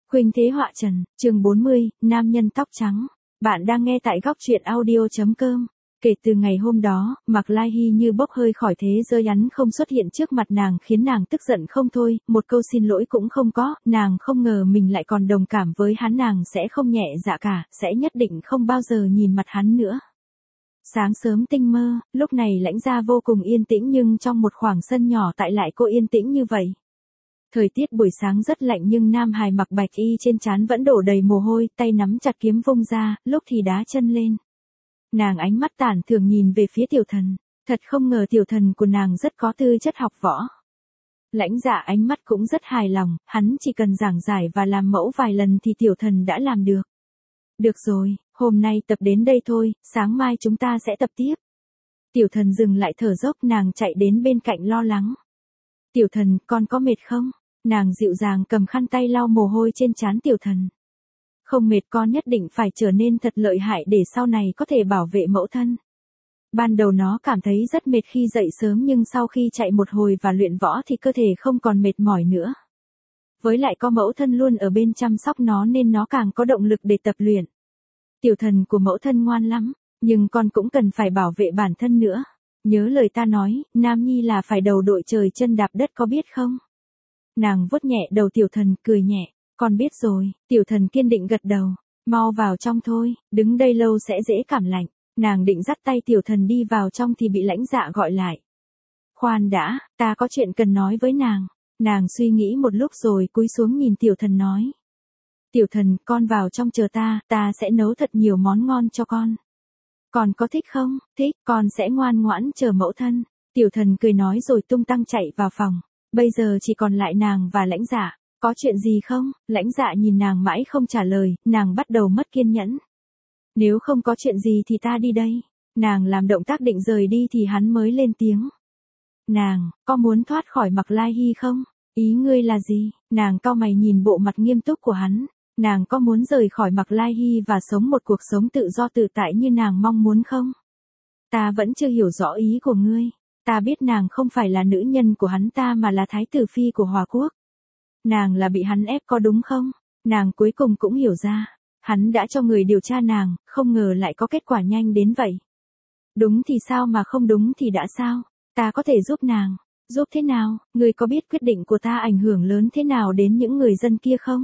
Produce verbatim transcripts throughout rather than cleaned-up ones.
Khuynh Thế Họa Trần, chương bốn mươi, Nam nhân tóc trắng. Bạn đang nghe tại góc truyện audio.com. Kể từ ngày hôm đó, Mạc Lai Hy như bốc hơi khỏi thế giới, hắn không xuất hiện trước mặt nàng khiến nàng tức giận không thôi, một câu xin lỗi cũng không có, nàng không ngờ mình lại còn đồng cảm với hắn, nàng sẽ không nhẹ dạ cả, sẽ nhất định không bao giờ nhìn mặt hắn nữa. Sáng sớm tinh mơ, lúc này Lãnh Gia vô cùng yên tĩnh, nhưng trong một khoảng sân nhỏ tại lại cô yên tĩnh như vậy. Thời tiết buổi sáng rất lạnh nhưng Nam Hải mặc bạch y, trên trán vẫn đổ đầy mồ hôi, tay nắm chặt kiếm vung ra, lúc thì đá chân lên. Nàng ánh mắt tản thường nhìn về phía Tiểu Thần, thật không ngờ Tiểu Thần của nàng rất có tư chất học võ. Lãnh Dạ ánh mắt cũng rất hài lòng, hắn chỉ cần giảng giải và làm mẫu vài lần thì Tiểu Thần đã làm được. Được rồi, hôm nay tập đến đây thôi, sáng mai chúng ta sẽ tập tiếp. Tiểu Thần dừng lại thở dốc, nàng chạy đến bên cạnh lo lắng. Tiểu Thần, con có mệt không? Nàng dịu dàng cầm khăn tay lau mồ hôi trên trán Tiểu Thần. Không mệt, con nhất định phải trở nên thật lợi hại để sau này có thể bảo vệ mẫu thân. Ban đầu nó cảm thấy rất mệt khi dậy sớm, nhưng sau khi chạy một hồi và luyện võ thì cơ thể không còn mệt mỏi nữa. Với lại có mẫu thân luôn ở bên chăm sóc nó nên nó càng có động lực để tập luyện. Tiểu Thần của mẫu thân ngoan lắm, nhưng con cũng cần phải bảo vệ bản thân nữa. Nhớ lời ta nói, Nam Nhi là phải đầu đội trời chân đạp đất, có biết không? Nàng vuốt nhẹ đầu Tiểu Thần, cười nhẹ, con biết rồi. Tiểu Thần kiên định gật đầu, mau vào trong thôi, đứng đây lâu sẽ dễ cảm lạnh. Nàng định dắt tay Tiểu Thần đi vào trong thì bị Lãnh Dạ gọi lại. Khoan đã, ta có chuyện cần nói với nàng. Nàng suy nghĩ một lúc rồi cúi xuống nhìn Tiểu Thần nói. Tiểu Thần, con vào trong chờ ta, ta sẽ nấu thật nhiều món ngon cho con. Con có thích không? Thích, con sẽ ngoan ngoãn chờ mẫu thân. Tiểu Thần cười nói rồi tung tăng chạy vào phòng. Bây giờ chỉ còn lại nàng và Lãnh Dạ. Có chuyện gì không? Lãnh Dạ nhìn nàng mãi không trả lời, nàng bắt đầu mất kiên nhẫn. Nếu không có chuyện gì thì ta đi đây. Nàng làm động tác định rời đi thì hắn mới lên tiếng. Nàng, có muốn thoát khỏi Mạc Lai Hy không? Ý ngươi là gì? Nàng cau mày nhìn bộ mặt nghiêm túc của hắn. Nàng có muốn rời khỏi Mạc Lai Hy và sống một cuộc sống tự do tự tại như nàng mong muốn không? Ta vẫn chưa hiểu rõ ý của ngươi. Ta biết nàng không phải là nữ nhân của hắn ta mà là thái tử phi của Hòa Quốc. Nàng là bị hắn ép có đúng không? Nàng cuối cùng cũng hiểu ra. Hắn đã cho người điều tra nàng, không ngờ lại có kết quả nhanh đến vậy. Đúng thì sao mà không đúng thì đã sao? Ta có thể giúp nàng. Giúp thế nào? Ngươi có biết quyết định của ta ảnh hưởng lớn thế nào đến những người dân kia không?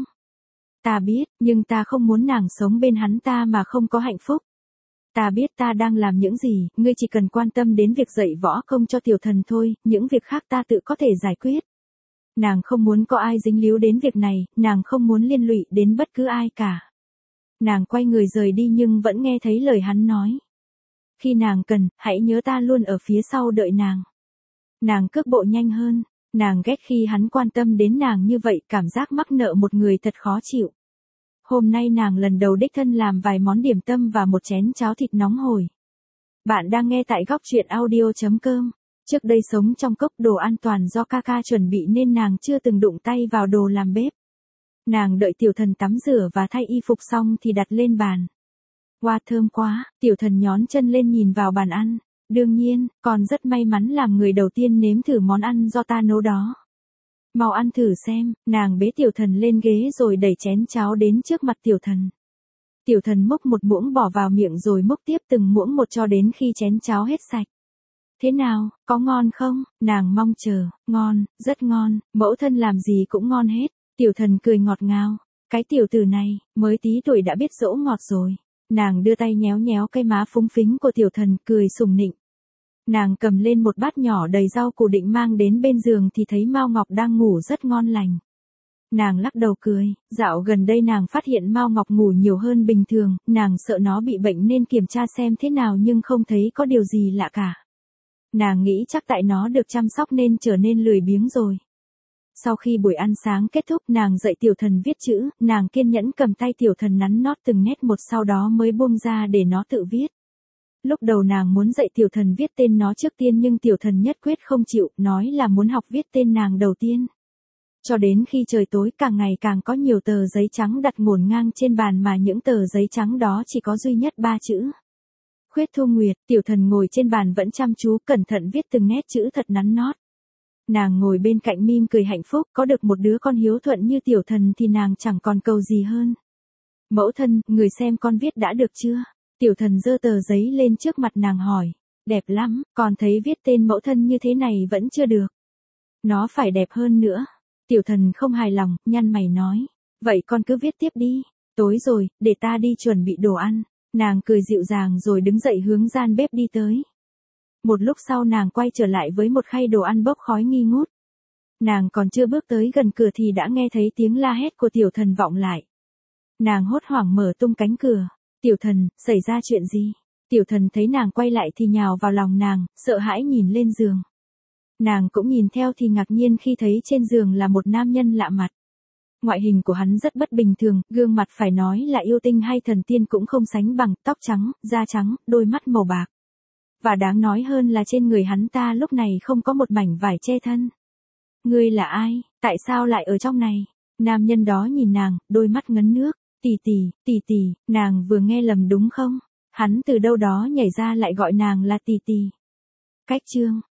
Ta biết, nhưng ta không muốn nàng sống bên hắn ta mà không có hạnh phúc. Ta biết ta đang làm những gì, ngươi chỉ cần quan tâm đến việc dạy võ công cho Tiểu Thần thôi, những việc khác ta tự có thể giải quyết. Nàng không muốn có ai dính líu đến việc này, nàng không muốn liên lụy đến bất cứ ai cả. Nàng quay người rời đi nhưng vẫn nghe thấy lời hắn nói. Khi nàng cần, hãy nhớ ta luôn ở phía sau đợi nàng. Nàng cước bộ nhanh hơn, nàng ghét khi hắn quan tâm đến nàng như vậy, cảm giác mắc nợ một người thật khó chịu. Hôm nay nàng lần đầu đích thân làm vài món điểm tâm và một chén cháo thịt nóng hổi. Bạn đang nghe tại góc truyện audio.com. Trước đây sống trong cốc, đồ an toàn do ca ca chuẩn bị nên nàng chưa từng đụng tay vào đồ làm bếp. Nàng đợi Tiểu Thần tắm rửa và thay y phục xong thì đặt lên bàn. Wow, thơm quá. Tiểu Thần nhón chân lên nhìn vào bàn ăn. Đương nhiên, con rất may mắn làm người đầu tiên nếm thử món ăn do ta nấu đó. Mau ăn thử xem. Nàng bế Tiểu Thần lên ghế rồi đẩy chén cháo đến trước mặt Tiểu Thần. Tiểu Thần múc một muỗng bỏ vào miệng rồi múc tiếp từng muỗng một cho đến khi chén cháo hết sạch. Thế nào, có ngon không? Nàng mong chờ. Ngon, rất ngon, mẫu thân làm gì cũng ngon hết. Tiểu Thần cười ngọt ngào. Cái tiểu tử này, mới tí tuổi đã biết dỗ ngọt rồi. Nàng đưa tay nhéo nhéo cái má phúng phính của Tiểu Thần, cười sùng nịnh. Nàng cầm lên một bát nhỏ đầy rau củ định mang đến bên giường thì thấy Mao Ngọc đang ngủ rất ngon lành. Nàng lắc đầu cười, dạo gần đây nàng phát hiện Mao Ngọc ngủ nhiều hơn bình thường, nàng sợ nó bị bệnh nên kiểm tra xem thế nào nhưng không thấy có điều gì lạ cả. Nàng nghĩ chắc tại nó được chăm sóc nên trở nên lười biếng rồi. Sau khi buổi ăn sáng kết thúc, nàng dạy Tiểu Thần viết chữ, nàng kiên nhẫn cầm tay Tiểu Thần nắn nót từng nét một, sau đó mới buông ra để nó tự viết. Lúc đầu nàng muốn dạy Tiểu Thần viết tên nó trước tiên nhưng Tiểu Thần nhất quyết không chịu, nói là muốn học viết tên nàng đầu tiên. Cho đến khi trời tối, càng ngày càng có nhiều tờ giấy trắng đặt ngổn ngang trên bàn mà những tờ giấy trắng đó chỉ có duy nhất ba chữ. Khuyết Thu Nguyệt. Tiểu Thần ngồi trên bàn vẫn chăm chú cẩn thận viết từng nét chữ thật nắn nót. Nàng ngồi bên cạnh mỉm cười hạnh phúc, có được một đứa con hiếu thuận như Tiểu Thần thì nàng chẳng còn cầu gì hơn. Mẫu thân, người xem con viết đã được chưa? Tiểu Thần giơ tờ giấy lên trước mặt nàng hỏi. Đẹp lắm, con thấy viết tên mẫu thân như thế này vẫn chưa được. Nó phải đẹp hơn nữa. Tiểu Thần không hài lòng, nhăn mày nói. Vậy con cứ viết tiếp đi. Tối rồi, để ta đi chuẩn bị đồ ăn. Nàng cười dịu dàng rồi đứng dậy hướng gian bếp đi tới. Một lúc sau nàng quay trở lại với một khay đồ ăn bốc khói nghi ngút. Nàng còn chưa bước tới gần cửa thì đã nghe thấy tiếng la hét của Tiểu Thần vọng lại. Nàng hốt hoảng mở tung cánh cửa. Tiểu Thần, xảy ra chuyện gì? Tiểu Thần thấy nàng quay lại thì nhào vào lòng nàng, sợ hãi nhìn lên giường. Nàng cũng nhìn theo thì ngạc nhiên khi thấy trên giường là một nam nhân lạ mặt. Ngoại hình của hắn rất bất bình thường, gương mặt phải nói là yêu tinh hay thần tiên cũng không sánh bằng, tóc trắng, da trắng, đôi mắt màu bạc. Và đáng nói hơn là trên người hắn ta lúc này không có một mảnh vải che thân. Ngươi là ai? Tại sao lại ở trong này? Nam nhân đó nhìn nàng, đôi mắt ngấn nước. Tỷ tỷ, tỷ tỷ, nàng vừa nghe lầm đúng không? Hắn từ đâu đó nhảy ra lại gọi nàng là tỷ tỷ. Cách chương